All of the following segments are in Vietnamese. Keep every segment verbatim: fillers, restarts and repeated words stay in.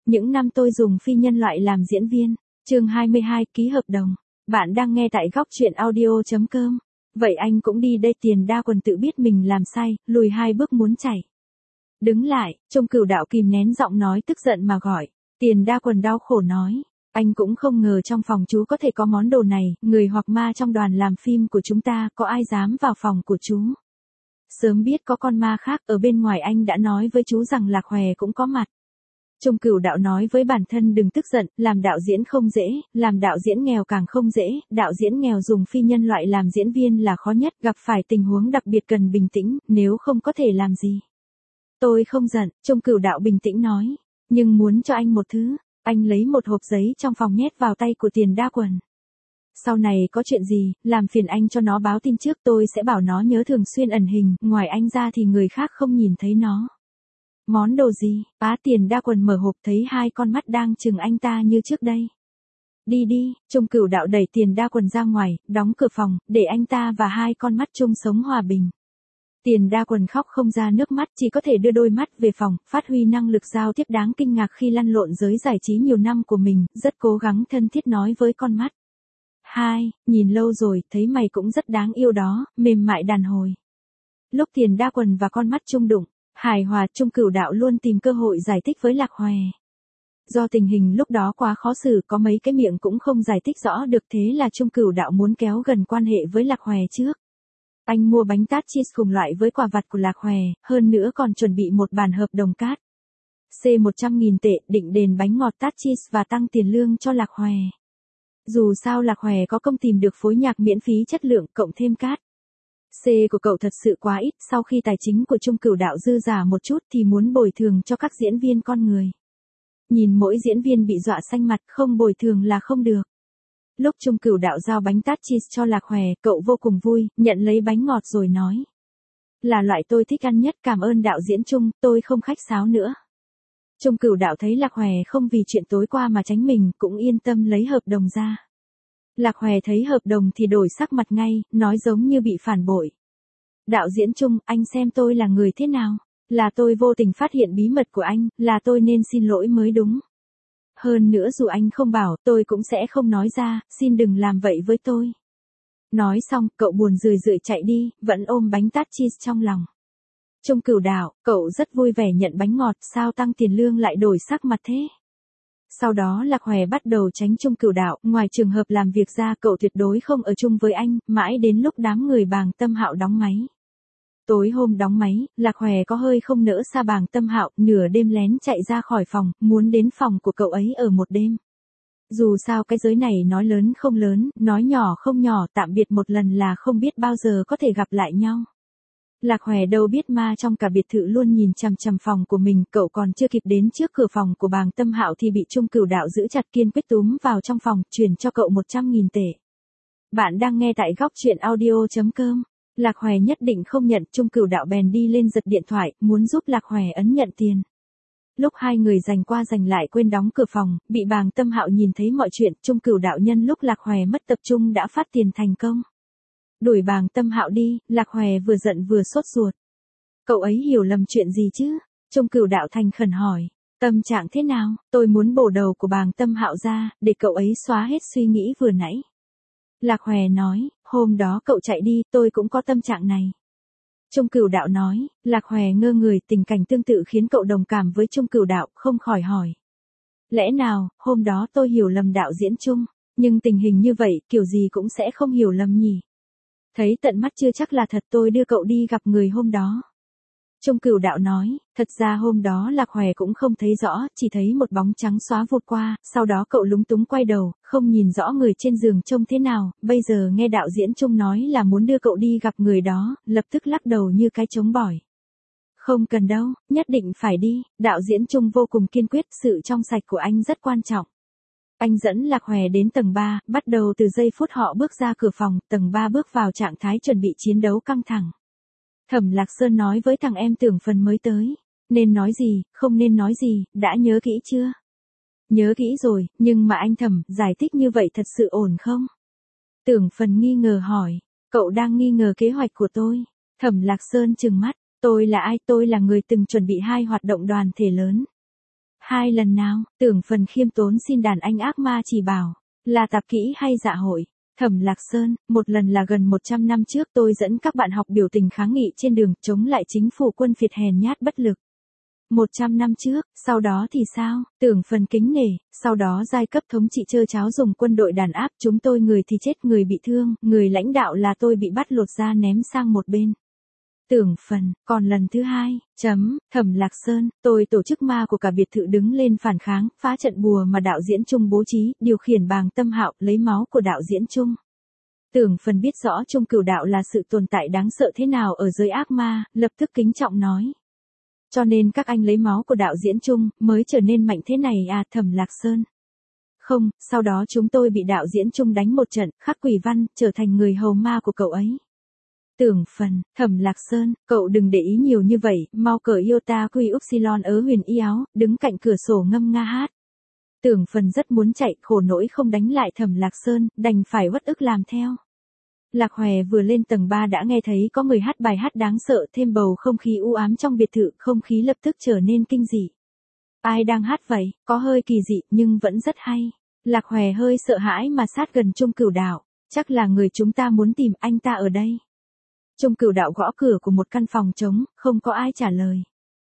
Những năm tôi dùng phi nhân loại làm diễn viên. Chương hai mươi hai, ký hợp đồng. Bạn đang nghe tại góc truyện audio chấm com. Vậy anh cũng đi đây. Tiền Đa Quần tự biết mình làm sai, lùi hai bước muốn chạy. Đứng lại, Chung Cửu Đạo kìm nén giọng nói tức giận mà gọi. Tiền Đa Quần đau khổ nói. Anh cũng không ngờ trong phòng chú có thể có món đồ này, người hoặc ma trong đoàn làm phim của chúng ta, có ai dám vào phòng của chú. Sớm biết có con ma khác ở bên ngoài anh đã nói với chú rằng Lạc Hòe cũng có mặt. Chung Cửu Đạo nói với bản thân đừng tức giận, làm đạo diễn không dễ, làm đạo diễn nghèo càng không dễ, đạo diễn nghèo dùng phi nhân loại làm diễn viên là khó nhất, gặp phải tình huống đặc biệt cần bình tĩnh, nếu không có thể làm gì. Tôi không giận, Chung Cửu Đạo bình tĩnh nói, nhưng muốn cho anh một thứ. Anh lấy một hộp giấy trong phòng nhét vào tay của Tiền Đa Quần. Sau này có chuyện gì, làm phiền anh cho nó báo tin trước, tôi sẽ bảo nó nhớ thường xuyên ẩn hình, ngoài anh ra thì người khác không nhìn thấy nó. Món đồ gì? Bá Tiền Đa Quần mở hộp thấy hai con mắt đang chừng anh ta như trước đây. Đi đi, Chung Cửu Đạo đẩy Tiền Đa Quần ra ngoài, đóng cửa phòng, để anh ta và hai con mắt chung sống hòa bình. Tiền Đa Quần khóc không ra nước mắt, chỉ có thể đưa đôi mắt về phòng, phát huy năng lực giao tiếp đáng kinh ngạc khi lăn lộn giới giải trí nhiều năm của mình, rất cố gắng thân thiết nói với con mắt. Hai, nhìn lâu rồi, thấy mày cũng rất đáng yêu đó, mềm mại đàn hồi. Lúc Tiền Đa Quần và con mắt chung đụng, hài hòa, Chung Cửu Đạo luôn tìm cơ hội giải thích với Lạc Hòe. Do tình hình lúc đó quá khó xử, có mấy cái miệng cũng không giải thích rõ được, thế là Chung Cửu Đạo muốn kéo gần quan hệ với Lạc Hòe trước. Anh mua bánh tát cheese cùng loại với quà vặt của Lạc Hòe, hơn nữa còn chuẩn bị một bản hợp đồng cát. C một trăm nghìn tệ, định đền bánh ngọt tát cheese và tăng tiền lương cho Lạc Hòe. Dù sao Lạc Hòe có công tìm được phối nhạc miễn phí chất lượng, cộng thêm cát. C của cậu thật sự quá ít, sau khi tài chính của Chung Cửu Đạo dư giả một chút thì muốn bồi thường cho các diễn viên con người. Nhìn mỗi diễn viên bị dọa xanh mặt, không bồi thường là không được. Lúc Chung Cửu Đạo giao bánh tát cheese cho Lạc Hòe, cậu vô cùng vui, nhận lấy bánh ngọt rồi nói. Là loại tôi thích ăn nhất, cảm ơn đạo diễn Chung, tôi không khách sáo nữa. Chung Cửu Đạo thấy Lạc Hòe không vì chuyện tối qua mà tránh mình, cũng yên tâm lấy hợp đồng ra. Lạc Hòe thấy hợp đồng thì đổi sắc mặt ngay, nói giống như bị phản bội. Đạo diễn Chung, anh xem tôi là người thế nào? Là tôi vô tình phát hiện bí mật của anh, là tôi nên xin lỗi mới đúng. Hơn nữa dù anh không bảo, tôi cũng sẽ không nói ra, xin đừng làm vậy với tôi. Nói xong, cậu buồn rười rượi chạy đi, vẫn ôm bánh tát cheese trong lòng. Chung Cửu Đạo, cậu rất vui vẻ nhận bánh ngọt, sao tăng tiền lương lại đổi sắc mặt thế? Sau đó Lạc Hòe bắt đầu tránh Chung Cửu Đạo, ngoài trường hợp làm việc ra cậu tuyệt đối không ở chung với anh, mãi đến lúc đám người Bàng Tâm Hạo đóng máy. Tối hôm đóng máy, Lạc Hòe có hơi không nỡ xa Bàng Tâm Hạo, nửa đêm lén chạy ra khỏi phòng, muốn đến phòng của cậu ấy ở một đêm. Dù sao cái giới này nói lớn không lớn, nói nhỏ không nhỏ, tạm biệt một lần là không biết bao giờ có thể gặp lại nhau. Lạc Hòe đâu biết ma trong cả biệt thự luôn nhìn chằm chằm phòng của mình, cậu còn chưa kịp đến trước cửa phòng của Bàng Tâm Hạo thì bị Chung Cửu Đạo giữ chặt, kiên quyết túm vào trong phòng, chuyển cho cậu một trăm nghìn tệ. Bạn đang nghe tại góc truyện audio chấm com. Lạc Hòe nhất định không nhận, Chung Cửu Đạo bèn đi lên giật điện thoại, muốn giúp Lạc Hòe ấn nhận tiền. Lúc hai người giành qua giành lại quên đóng cửa phòng, bị Bàng Tâm Hạo nhìn thấy mọi chuyện, Chung Cửu Đạo nhân lúc Lạc Hòe mất tập trung đã phát tiền thành công. Đuổi Bàng Tâm Hạo đi, Lạc Hòe vừa giận vừa sốt ruột. Cậu ấy hiểu lầm chuyện gì chứ? Chung Cửu Đạo thành khẩn hỏi. Tâm trạng thế nào? Tôi muốn bổ đầu của Bàng Tâm Hạo ra, để cậu ấy xóa hết suy nghĩ vừa nãy. Lạc Hòe nói, hôm đó cậu chạy đi, tôi cũng có tâm trạng này. Chung Cửu Đạo nói, Lạc Hòe ngơ người, tình cảnh tương tự khiến cậu đồng cảm với Chung Cửu Đạo, không khỏi hỏi. Lẽ nào, hôm đó tôi hiểu lầm đạo diễn Chung, nhưng tình hình như vậy, kiểu gì cũng sẽ không hiểu lầm nhỉ? Thấy tận mắt chưa chắc là thật, tôi đưa cậu đi gặp người hôm đó. Chung Cửu Đạo nói, thật ra hôm đó Lạc Hòe cũng không thấy rõ, chỉ thấy một bóng trắng xóa vụt qua, sau đó cậu lúng túng quay đầu, không nhìn rõ người trên giường trông thế nào, bây giờ nghe đạo diễn Chung nói là muốn đưa cậu đi gặp người đó, lập tức lắc đầu như cái trống bỏi. Không cần đâu, nhất định phải đi, đạo diễn Chung vô cùng kiên quyết, sự trong sạch của anh rất quan trọng. Anh dẫn Lạc Hòe đến tầng ba, bắt đầu từ giây phút họ bước ra cửa phòng, tầng ba bước vào trạng thái chuẩn bị chiến đấu căng thẳng. Thẩm Lạc Sơn nói với thằng em Tưởng Phần mới tới, nên nói gì, không nên nói gì, đã nhớ kỹ chưa? Nhớ kỹ rồi, nhưng mà anh Thẩm, giải thích như vậy thật sự ổn không? Tưởng Phần nghi ngờ hỏi, cậu đang nghi ngờ kế hoạch của tôi. Thẩm Lạc Sơn trừng mắt, tôi là ai? Tôi là người từng chuẩn bị hai hoạt động đoàn thể lớn. Hai lần nào, Tưởng Phần khiêm tốn xin đàn anh ác ma chỉ bảo, là tạp kỹ hay dạ hội. Thẩm Lạc Sơn, một lần là gần một trăm năm trước tôi dẫn các bạn học biểu tình kháng nghị trên đường chống lại chính phủ quân phiệt hèn nhát bất lực. một trăm năm trước, sau đó thì sao? Tưởng Phần kính nể, sau đó giai cấp thống trị trơ cháo dùng quân đội đàn áp chúng tôi, người thì chết người bị thương, người lãnh đạo là tôi bị bắt lột ra ném sang một bên. Tưởng Phần, còn lần thứ hai, chấm, Thẩm Lạc Sơn, tôi tổ chức ma của cả biệt thự đứng lên phản kháng, phá trận bùa mà đạo diễn Trung bố trí, điều khiển bàng Tâm Hạo, lấy máu của đạo diễn Trung. Tưởng Phần biết rõ Trung Cửu Đạo là sự tồn tại đáng sợ thế nào ở giới ác ma, lập tức kính trọng nói. Cho nên các anh lấy máu của đạo diễn Trung, mới trở nên mạnh thế này à, Thẩm Lạc Sơn. Không, sau đó chúng tôi bị đạo diễn Trung đánh một trận, khắc quỷ văn, trở thành người hầu ma của cậu ấy. Tưởng Phần, Thẩm Lạc Sơn, cậu đừng để ý nhiều như vậy, mau cởi Iota Quy Upsilon ớ huyền y áo, đứng cạnh cửa sổ ngâm nga hát. Tưởng Phần rất muốn chạy, khổ nỗi không đánh lại Thẩm Lạc Sơn, đành phải uất ức làm theo. Lạc Hòe vừa lên tầng ba đã nghe thấy có người hát bài hát đáng sợ, thêm bầu không khí u ám trong biệt thự, không khí lập tức trở nên kinh dị. Ai đang hát vậy, có hơi kỳ dị nhưng vẫn rất hay. Lạc Hòe hơi sợ hãi mà sát gần Trung Cửu Đạo, chắc là người chúng ta muốn tìm, anh ta ở đây. Trung Cửu Đạo gõ cửa của một căn phòng trống, không có ai trả lời.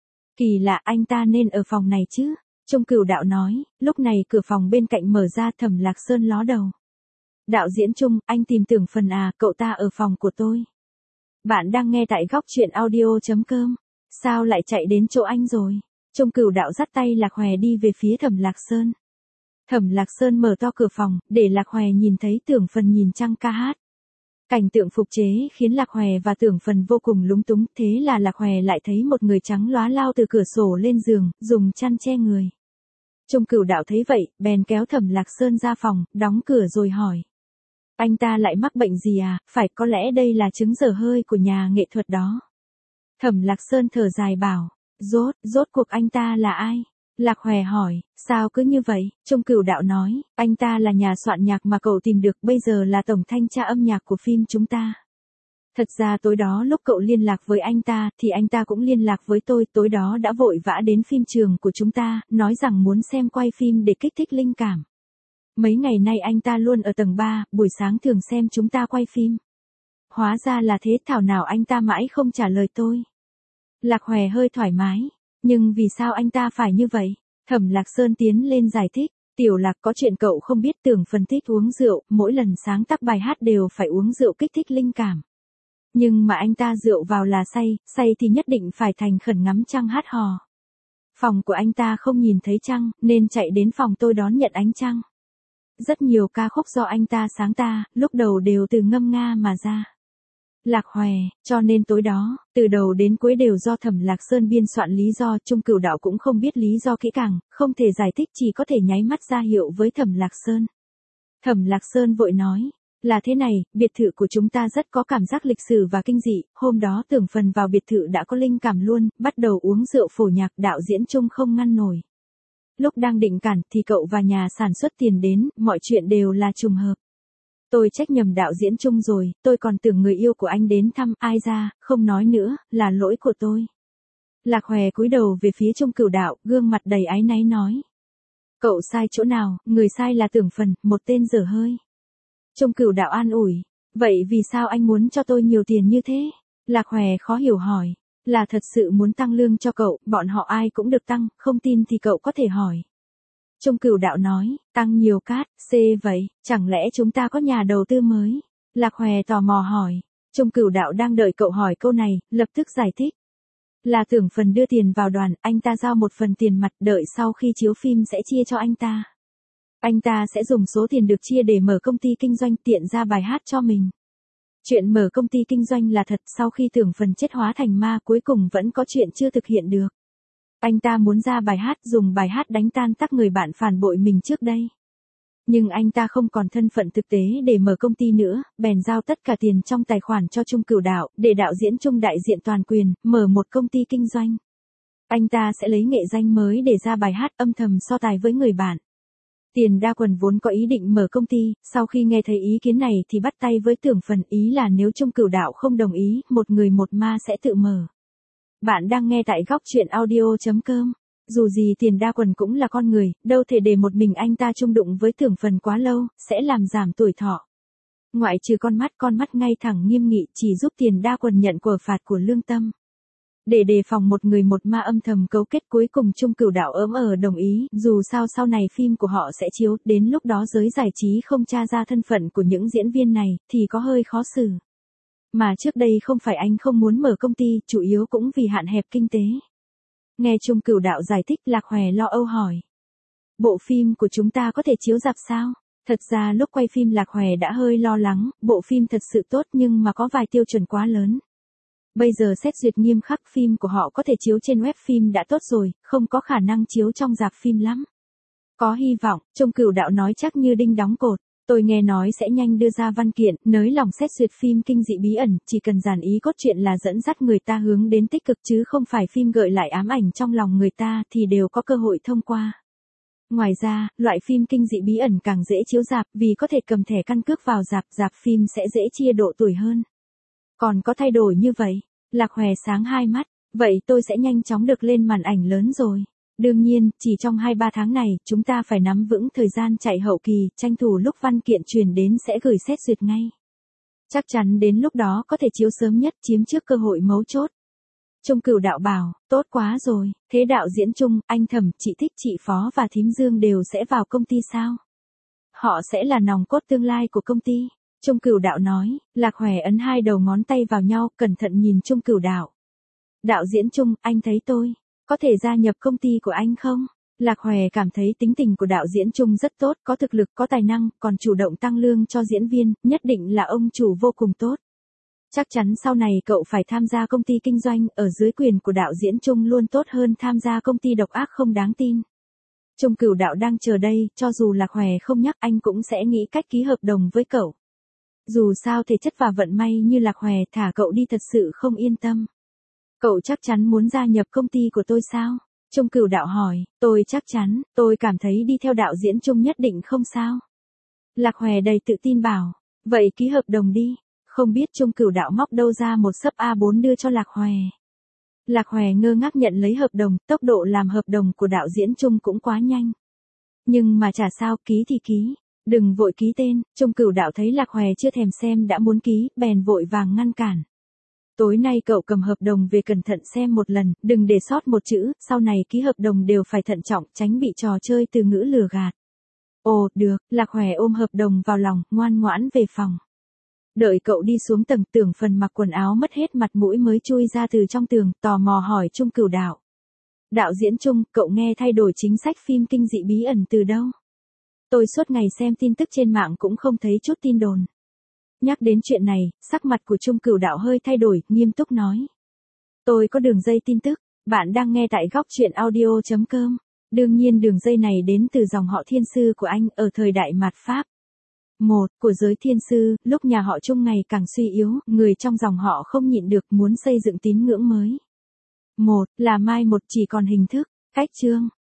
Kỳ lạ, anh ta nên ở phòng này chứ? Trung Cửu Đạo nói, lúc này cửa phòng bên cạnh mở ra. Thẩm Lạc Sơn ló đầu. Đạo diễn Trung, anh tìm Tưởng Phần à, cậu ta ở phòng của tôi. Bạn đang nghe tại góc truyện audio chấm com. Sao lại chạy đến chỗ anh rồi? Trung Cửu Đạo dắt tay Lạc Hòe đi về phía Thẩm Lạc Sơn. Thẩm Lạc Sơn mở to cửa phòng, để Lạc Hòe nhìn thấy Tưởng Phần nhìn trăng ca hát. Cảnh tượng phục chế khiến Lạc Hòe và Tưởng Phần vô cùng lúng túng, thế là Lạc Hòe lại thấy một người trắng lóa lao từ cửa sổ lên giường, dùng chăn che người. Trung Cửu Đạo thấy vậy, bèn kéo Thẩm Lạc Sơn ra phòng, đóng cửa rồi hỏi. Anh ta lại mắc bệnh gì à, phải, có lẽ đây là chứng dở hơi của nhà nghệ thuật đó. Thẩm Lạc Sơn thở dài bảo, rốt, rốt cuộc anh ta là ai? Lạc Hòe hỏi, sao cứ như vậy? Trung Cửu Đạo nói, anh ta là nhà soạn nhạc mà cậu tìm được, bây giờ là tổng thanh tra âm nhạc của phim chúng ta. Thật ra tối đó lúc cậu liên lạc với anh ta, thì anh ta cũng liên lạc với tôi, tối đó đã vội vã đến phim trường của chúng ta, nói rằng muốn xem quay phim để kích thích linh cảm. Mấy ngày nay anh ta luôn ở tầng ba, buổi sáng thường xem chúng ta quay phim. Hóa ra là thế, thảo nào anh ta mãi không trả lời tôi. Lạc Hòe hơi thoải mái. Nhưng vì sao anh ta phải như vậy? Thẩm Lạc Sơn tiến lên giải thích. Tiểu Lạc, có chuyện cậu không biết, Tưởng Phần thích uống rượu, mỗi lần sáng tác bài hát đều phải uống rượu kích thích linh cảm. Nhưng mà anh ta rượu vào là say, say thì nhất định phải thành khẩn ngắm trăng hát hò. Phòng của anh ta không nhìn thấy trăng, nên chạy đến phòng tôi đón nhận ánh trăng. Rất nhiều ca khúc do anh ta sáng tác, lúc đầu đều từ ngâm nga mà ra. Lạc Hòe, cho nên tối đó, từ đầu đến cuối đều do Thẩm Lạc Sơn biên soạn lý do. Trung Cửu Đạo cũng không biết lý do kỹ càng, không thể giải thích, chỉ có thể nháy mắt ra hiệu với Thẩm Lạc Sơn. Thẩm Lạc Sơn vội nói, là thế này, biệt thự của chúng ta rất có cảm giác lịch sử và kinh dị, hôm đó Tưởng Phần vào biệt thự đã có linh cảm luôn, bắt đầu uống rượu phổ nhạc, đạo diễn Trung không ngăn nổi. Lúc đang định cản thì cậu và nhà sản xuất tiền đến, mọi chuyện đều là trùng hợp. Tôi trách nhầm đạo diễn Trung rồi, tôi còn tưởng người yêu của anh đến thăm, ai ra, không nói nữa, là lỗi của tôi. Lạc Hòe cúi đầu về phía Trung Cửu Đạo, gương mặt đầy áy náy nói. Cậu sai chỗ nào, người sai là Tưởng Phần, một tên dở hơi. Trung Cửu Đạo an ủi, vậy vì sao anh muốn cho tôi nhiều tiền như thế? Lạc Hòe khó hiểu hỏi, là thật sự muốn tăng lương cho cậu, bọn họ ai cũng được tăng, không tin thì cậu có thể hỏi. Trung Cửu Đạo nói, tăng nhiều cát, C vậy, chẳng lẽ chúng ta có nhà đầu tư mới? Lạc Hòe tò mò hỏi. Trung Cửu Đạo đang đợi cậu hỏi câu này, lập tức giải thích. Là Tưởng Phần đưa tiền vào đoàn, anh ta giao một phần tiền mặt, đợi sau khi chiếu phim sẽ chia cho anh ta. Anh ta sẽ dùng số tiền được chia để mở công ty kinh doanh, tiện ra bài hát cho mình. Chuyện mở công ty kinh doanh là thật, sau khi Tưởng Phần chết hóa thành ma cuối cùng vẫn có chuyện chưa thực hiện được. Anh ta muốn ra bài hát, dùng bài hát đánh tan tác người bạn phản bội mình trước đây. Nhưng anh ta không còn thân phận thực tế để mở công ty nữa, bèn giao tất cả tiền trong tài khoản cho Trung Cửu Đạo, để đạo diễn Trung đại diện toàn quyền, mở một công ty kinh doanh. Anh ta sẽ lấy nghệ danh mới để ra bài hát, âm thầm so tài với người bạn. Tiền Đa Quần vốn có ý định mở công ty, sau khi nghe thấy ý kiến này thì bắt tay với Tưởng Phần, ý là nếu Trung Cửu Đạo không đồng ý, một người một ma sẽ tự mở. Bạn đang nghe tại góc truyện audio chấm com. Dù gì Tiền Đa Quần cũng là con người, đâu thể để một mình anh ta chung đụng với Tưởng Phần quá lâu, sẽ làm giảm tuổi thọ. Ngoại trừ con mắt, con mắt ngay thẳng nghiêm nghị chỉ giúp Tiền Đa Quần nhận của phạt của lương tâm. Để đề phòng một người một ma âm thầm cấu kết, cuối cùng Chung Cửu Đạo ỡm ờ đồng ý, dù sao sau này phim của họ sẽ chiếu, đến lúc đó giới giải trí không tra ra thân phận của những diễn viên này, thì có hơi khó xử. Mà trước đây không phải anh không muốn mở công ty, chủ yếu cũng vì hạn hẹp kinh tế. Nghe Chung Cửu Đạo giải thích, Lạc Hòe lo âu hỏi. Bộ phim của chúng ta có thể chiếu rạp sao? Thật ra lúc quay phim Lạc Hòe đã hơi lo lắng, bộ phim thật sự tốt nhưng mà có vài tiêu chuẩn quá lớn. Bây giờ xét duyệt nghiêm khắc, phim của họ có thể chiếu trên web phim đã tốt rồi, không có khả năng chiếu trong rạp phim lắm. Có hy vọng, Chung Cửu Đạo nói chắc như đinh đóng cột. Tôi nghe nói sẽ nhanh đưa ra văn kiện, nới lỏng xét duyệt phim kinh dị bí ẩn, chỉ cần giản ý cốt truyện là dẫn dắt người ta hướng đến tích cực chứ không phải phim gợi lại ám ảnh trong lòng người ta thì đều có cơ hội thông qua. Ngoài ra, loại phim kinh dị bí ẩn càng dễ chiếu rạp vì có thể cầm thẻ căn cước vào rạp, rạp phim sẽ dễ chia độ tuổi hơn. Còn có thay đổi như vậy, Lạc Hòe sáng hai mắt, vậy tôi sẽ nhanh chóng được lên màn ảnh lớn rồi. Đương nhiên, chỉ trong hai ba tháng này, chúng ta phải nắm vững thời gian chạy hậu kỳ, tranh thủ lúc văn kiện truyền đến sẽ gửi xét duyệt ngay. Chắc chắn đến lúc đó có thể chiếu sớm nhất, chiếm trước cơ hội mấu chốt. Chung Cửu Đạo bảo, tốt quá rồi, thế đạo diễn Chung, anh Thẩm, chị Thích, chị Phó và Thím Dương đều sẽ vào công ty sao? Họ sẽ là nòng cốt tương lai của công ty. Chung Cửu Đạo nói, Lạc Hòe ấn hai đầu ngón tay vào nhau, cẩn thận nhìn Chung Cửu Đạo. Đạo diễn Chung, anh thấy tôi có thể gia nhập công ty của anh không? Lạc Hòe cảm thấy tính tình của đạo diễn Chung rất tốt, có thực lực, có tài năng, còn chủ động tăng lương cho diễn viên, nhất định là ông chủ vô cùng tốt. Chắc chắn sau này cậu phải tham gia công ty kinh doanh, ở dưới quyền của đạo diễn Chung luôn tốt hơn tham gia công ty độc ác không đáng tin. Chung Cửu Đạo đang chờ đây, cho dù Lạc Hòe không nhắc anh cũng sẽ nghĩ cách ký hợp đồng với cậu. Dù sao thể chất và vận may như Lạc Hòe, thả cậu đi thật sự không yên tâm. Cậu chắc chắn muốn gia nhập công ty của tôi sao? Chung Cửu Đạo hỏi, tôi chắc chắn, tôi cảm thấy đi theo đạo diễn Chung nhất định không sao. Lạc Hòe đầy tự tin bảo, vậy ký hợp đồng đi. Không biết Chung Cửu Đạo móc đâu ra một xấp A bốn đưa cho Lạc Hòe. Lạc Hòe ngơ ngác nhận lấy hợp đồng, tốc độ làm hợp đồng của đạo diễn Chung cũng quá nhanh. Nhưng mà chả sao, ký thì ký. Đừng vội ký tên. Chung Cửu Đạo thấy Lạc Hòe chưa thèm xem đã muốn ký, bèn vội vàng ngăn cản. Tối nay cậu cầm hợp đồng về cẩn thận xem một lần, đừng để sót một chữ, sau này ký hợp đồng đều phải thận trọng, tránh bị trò chơi từ ngữ lừa gạt. Ồ, được, Lạc Hòe ôm hợp đồng vào lòng, ngoan ngoãn về phòng. Đợi cậu đi xuống tầng, Tưởng Phần mặc quần áo mất hết mặt mũi mới chui ra từ trong tường, tò mò hỏi Chung Cửu Đạo. Đạo diễn Chung, cậu nghe thay đổi chính sách phim kinh dị bí ẩn từ đâu? Tôi suốt ngày xem tin tức trên mạng cũng không thấy chút tin đồn. Nhắc đến chuyện này, sắc mặt của Chung Cửu Đạo hơi thay đổi, nghiêm túc nói. Tôi có đường dây tin tức, bạn đang nghe tại góc truyện audio chấm com. Đương nhiên đường dây này đến từ dòng họ Thiên Sư của anh ở thời đại mạt Pháp. Một, của giới Thiên Sư, lúc nhà họ Chung ngày càng suy yếu, người trong dòng họ không nhịn được muốn xây dựng tín ngưỡng mới. Một, là mai một chỉ còn hình thức, cách chương.